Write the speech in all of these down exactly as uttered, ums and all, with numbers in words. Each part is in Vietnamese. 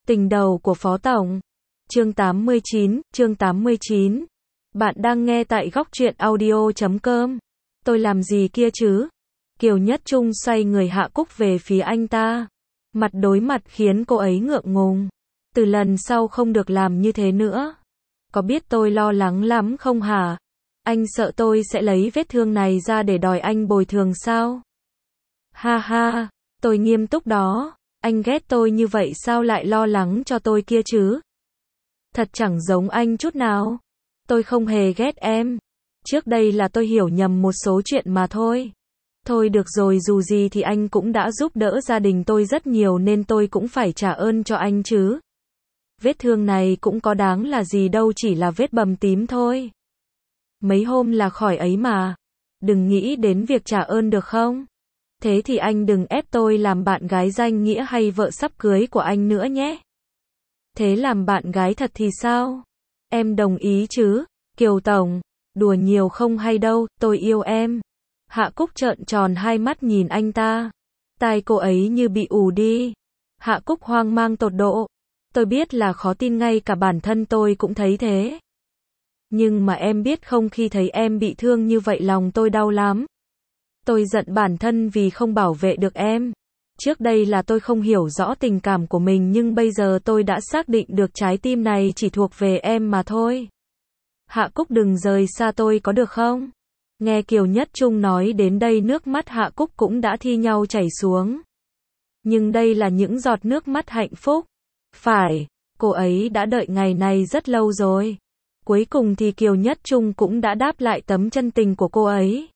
Tình đầu của Phó Tổng. Chương tám mươi chín, chương tám mươi chín. Bạn đang nghe tại góc truyện audio chấm com. Tôi làm gì kia chứ? Kiều Nhất Trung xoay người Hạ Cúc về phía anh ta. Mặt đối mặt khiến cô ấy ngượng ngùng. Từ lần sau không được làm như thế nữa. Có biết tôi lo lắng lắm không hả? Anh sợ tôi sẽ lấy vết thương này ra để đòi anh bồi thường sao? Ha ha, tôi nghiêm túc đó. Anh ghét tôi như vậy sao lại lo lắng cho tôi kia chứ? Thật chẳng giống anh chút nào. Tôi không hề ghét em. Trước đây là tôi hiểu nhầm một số chuyện mà thôi. Thôi được rồi, dù gì thì anh cũng đã giúp đỡ gia đình tôi rất nhiều nên tôi cũng phải trả ơn cho anh chứ. Vết thương này cũng có đáng là gì đâu, chỉ là vết bầm tím thôi. Mấy hôm là khỏi ấy mà. Đừng nghĩ đến việc trả ơn được không? Thế thì anh đừng ép tôi làm bạn gái danh nghĩa hay vợ sắp cưới của anh nữa nhé. Thế làm bạn gái thật thì sao? Em đồng ý chứ? Kiều Tổng, đùa nhiều không hay đâu, tôi yêu em. Hạ Cúc trợn tròn hai mắt nhìn anh ta. Tai cô ấy như bị ù đi. Hạ Cúc hoang mang tột độ. Tôi biết là khó tin, ngay cả bản thân tôi cũng thấy thế. Nhưng mà em biết không, khi thấy em bị thương như vậy lòng tôi đau lắm. Tôi giận bản thân vì không bảo vệ được em. Trước đây là tôi không hiểu rõ tình cảm của mình, nhưng bây giờ tôi đã xác định được trái tim này chỉ thuộc về em mà thôi. Hạ Cúc đừng rời xa tôi có được không? Nghe Kiều Nhất Trung nói đến đây, nước mắt Hạ Cúc cũng đã thi nhau chảy xuống. Nhưng đây là những giọt nước mắt hạnh phúc. Phải, cô ấy đã đợi ngày này rất lâu rồi. Cuối cùng thì Kiều Nhất Trung cũng đã đáp lại tấm chân tình của cô ấy.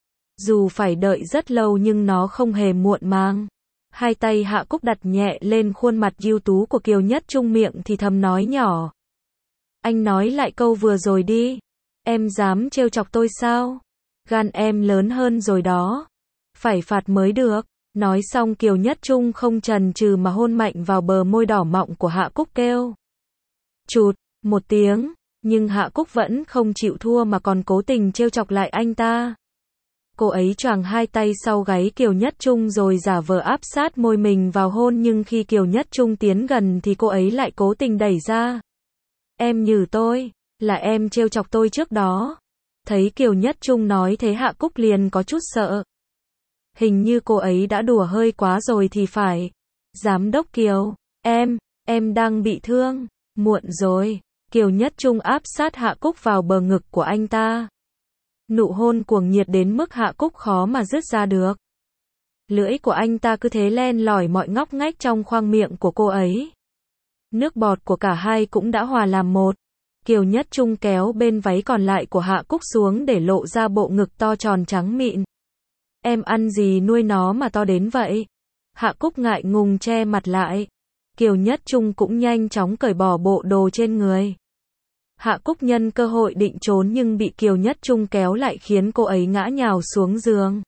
Dù phải đợi rất lâu nhưng nó không hề muộn màng. Hai tay Hạ Cúc đặt nhẹ lên khuôn mặt ưu tú của Kiều Nhất Trung, miệng thì thầm nói nhỏ. Anh nói lại câu vừa rồi đi. Em dám trêu chọc tôi sao? Gan em lớn hơn rồi đó. Phải phạt mới được. Nói xong Kiều Nhất Trung không chần chừ mà hôn mạnh vào bờ môi đỏ mọng của Hạ Cúc, kêu chụt một tiếng. Nhưng Hạ Cúc vẫn không chịu thua mà còn cố tình trêu chọc lại anh ta. Cô ấy choàng hai tay sau gáy Kiều Nhất Trung rồi giả vờ áp sát môi mình vào hôn, nhưng khi Kiều Nhất Trung tiến gần thì cô ấy lại cố tình đẩy ra. Em nhử tôi, là em trêu chọc tôi trước đó. Thấy Kiều Nhất Trung nói thế, Hạ Cúc liền có chút sợ. Hình như cô ấy đã đùa hơi quá rồi thì phải. Giám đốc Kiều, em, em đang bị thương. Muộn rồi. Kiều Nhất Trung áp sát Hạ Cúc vào bờ ngực của anh ta. Nụ hôn cuồng nhiệt đến mức Hạ Cúc khó mà dứt ra được. Lưỡi của anh ta cứ thế len lỏi mọi ngóc ngách trong khoang miệng của cô ấy. Nước bọt của cả hai cũng đã hòa làm một. Kiều Nhất Trung kéo bên váy còn lại của Hạ Cúc xuống để lộ ra bộ ngực to tròn trắng mịn. Em ăn gì nuôi nó mà to đến vậy? Hạ Cúc ngại ngùng che mặt lại. Kiều Nhất Trung cũng nhanh chóng cởi bỏ bộ đồ trên người. Hạ Cúc nhân cơ hội định trốn nhưng bị Kiều Nhất Trung kéo lại khiến cô ấy ngã nhào xuống giường.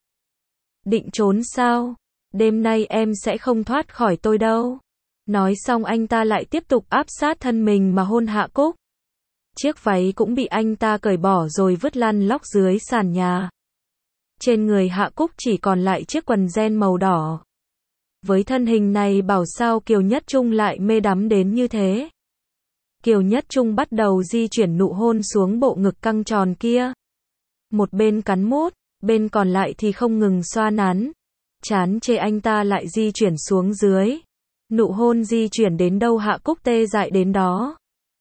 Định trốn sao? Đêm nay em sẽ không thoát khỏi tôi đâu. Nói xong anh ta lại tiếp tục áp sát thân mình mà hôn Hạ Cúc. Chiếc váy cũng bị anh ta cởi bỏ rồi vứt lăn lóc dưới sàn nhà. Trên người Hạ Cúc chỉ còn lại chiếc quần jean màu đỏ. Với thân hình này bảo sao Kiều Nhất Trung lại mê đắm đến như thế. Kiều Nhất Trung bắt đầu di chuyển nụ hôn xuống bộ ngực căng tròn kia. Một bên cắn mút, bên còn lại thì không ngừng xoa nắn. Chán chê anh ta lại di chuyển xuống dưới. Nụ hôn di chuyển đến đâu Hạ Cúc tê dại đến đó.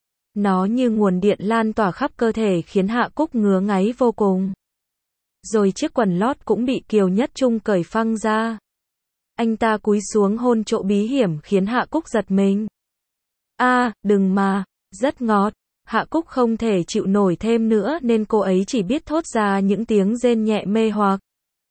Nó như nguồn điện lan tỏa khắp cơ thể khiến Hạ Cúc ngứa ngáy vô cùng. Rồi chiếc quần lót cũng bị Kiều Nhất Trung cởi phăng ra. Anh ta cúi xuống hôn chỗ bí hiểm khiến Hạ Cúc giật mình. A, à, đừng mà, rất ngọt. Hạ Cúc không thể chịu nổi thêm nữa nên cô ấy chỉ biết thốt ra những tiếng rên nhẹ mê hoặc.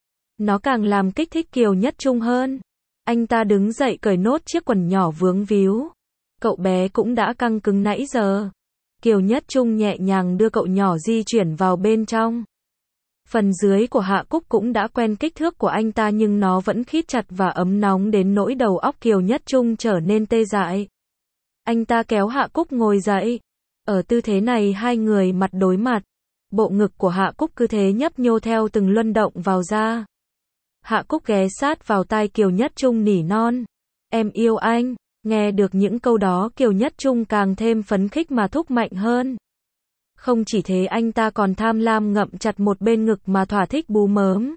Nó càng làm kích thích Kiều Nhất Trung hơn. Anh ta đứng dậy cởi nốt chiếc quần nhỏ vướng víu. Cậu bé cũng đã căng cứng nãy giờ. Kiều Nhất Trung nhẹ nhàng đưa cậu nhỏ di chuyển vào bên trong. Phần dưới của Hạ Cúc cũng đã quen kích thước của anh ta nhưng nó vẫn khít chặt và ấm nóng đến nỗi đầu óc Kiều Nhất Trung trở nên tê dại. Anh ta kéo Hạ Cúc ngồi dậy. Ở tư thế này hai người mặt đối mặt. Bộ ngực của Hạ Cúc cứ thế nhấp nhô theo từng luân động vào da. Hạ Cúc ghé sát vào tai Kiều Nhất Trung nỉ non. Em yêu anh. Nghe được những câu đó Kiều Nhất Trung càng thêm phấn khích mà thúc mạnh hơn. Không chỉ thế anh ta còn tham lam ngậm chặt một bên ngực mà thỏa thích bú mớm.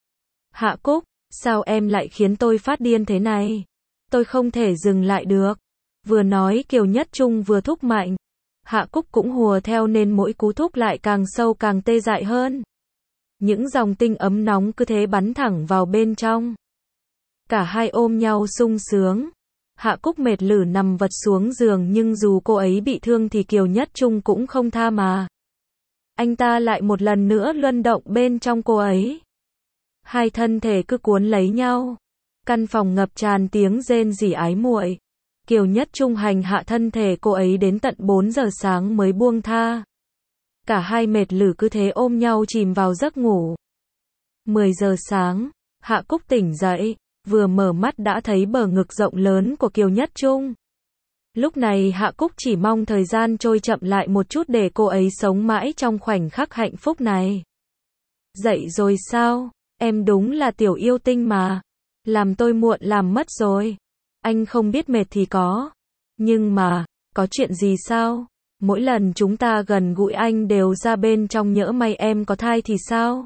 Hạ Cúc, sao em lại khiến tôi phát điên thế này? Tôi không thể dừng lại được. Vừa nói Kiều Nhất Trung vừa thúc mạnh. Hạ Cúc cũng hùa theo nên mỗi cú thúc lại càng sâu càng tê dại hơn. Những dòng tinh ấm nóng cứ thế bắn thẳng vào bên trong. Cả hai ôm nhau sung sướng. Hạ Cúc mệt lử nằm vật xuống giường nhưng dù cô ấy bị thương thì Kiều Nhất Trung cũng không tha mà. Anh ta lại một lần nữa luân động bên trong cô ấy. Hai thân thể cứ cuốn lấy nhau. Căn phòng ngập tràn tiếng rên rỉ ái muội. Kiều Nhất Trung hành hạ thân thể cô ấy đến tận bốn giờ sáng mới buông tha. Cả hai mệt lử cứ thế ôm nhau chìm vào giấc ngủ. mười giờ sáng, Hạ Cúc tỉnh dậy, vừa mở mắt đã thấy bờ ngực rộng lớn của Kiều Nhất Trung. Lúc này Hạ Cúc chỉ mong thời gian trôi chậm lại một chút để cô ấy sống mãi trong khoảnh khắc hạnh phúc này. Dậy rồi sao? Em đúng là tiểu yêu tinh mà. Làm tôi muộn làm mất rồi. Anh không biết mệt thì có. Nhưng mà, có chuyện gì sao? Mỗi lần chúng ta gần gũi anh đều ra bên trong nhỡ may em có thai thì sao?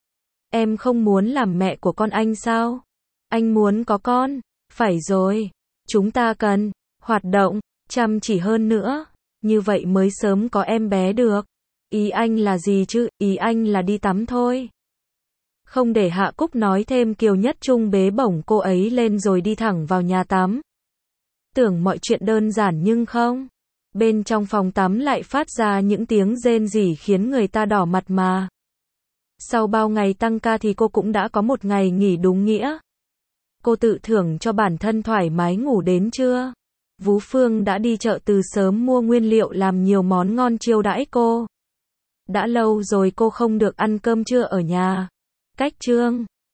Em không muốn làm mẹ của con anh sao? Anh muốn có con. Phải rồi. Chúng ta cần hoạt động, chăm chỉ hơn nữa. Như vậy mới sớm có em bé được. Ý anh là gì chứ? Ý anh là đi tắm thôi. Không để Hạ Cúc nói thêm Kiều Nhất Trung bế bổng cô ấy lên rồi đi thẳng vào nhà tắm. Tưởng mọi chuyện đơn giản nhưng không. Bên trong phòng tắm lại phát ra những tiếng rên rỉ khiến người ta đỏ mặt mà. Sau bao ngày tăng ca thì cô cũng đã có một ngày nghỉ đúng nghĩa. Cô tự thưởng cho bản thân thoải mái ngủ đến trưa. Vú Phương đã đi chợ từ sớm mua nguyên liệu làm nhiều món ngon chiêu đãi cô. Đã lâu rồi cô không được ăn cơm trưa ở nhà. Cách Trương